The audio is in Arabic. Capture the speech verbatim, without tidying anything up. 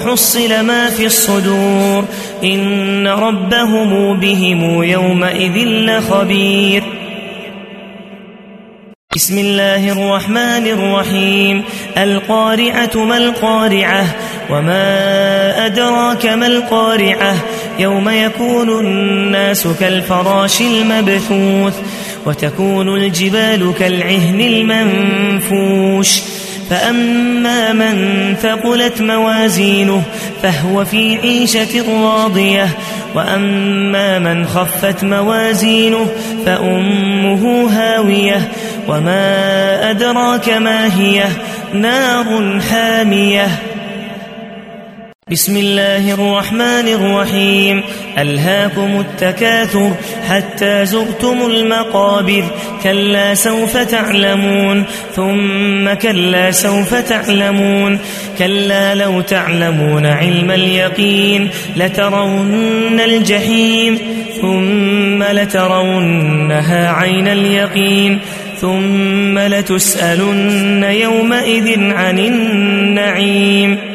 حصل ما في الصدور إن ربهم بهم يومئذ لخبير. بسم الله الرحمن الرحيم. القارعة ما القارعة وما أدراك ما القارعة يوم يكون الناس كالفراش المبثوث وتكون الجبال كالعهن المنفوش فأما من ثقلت موازينه فهو في عيشة راضية وأما من خفت موازينه فأمه هاوية وما أدراك ما هي نار حامية. بسم الله الرحمن الرحيم. ألهاكم التكاثر حتى زرتم المقابر كلا سوف تعلمون ثم كلا سوف تعلمون كلا لو تعلمون علم اليقين لترون الجحيم ثم لترونها عين اليقين ثم لتسألن يومئذ عن النعيم.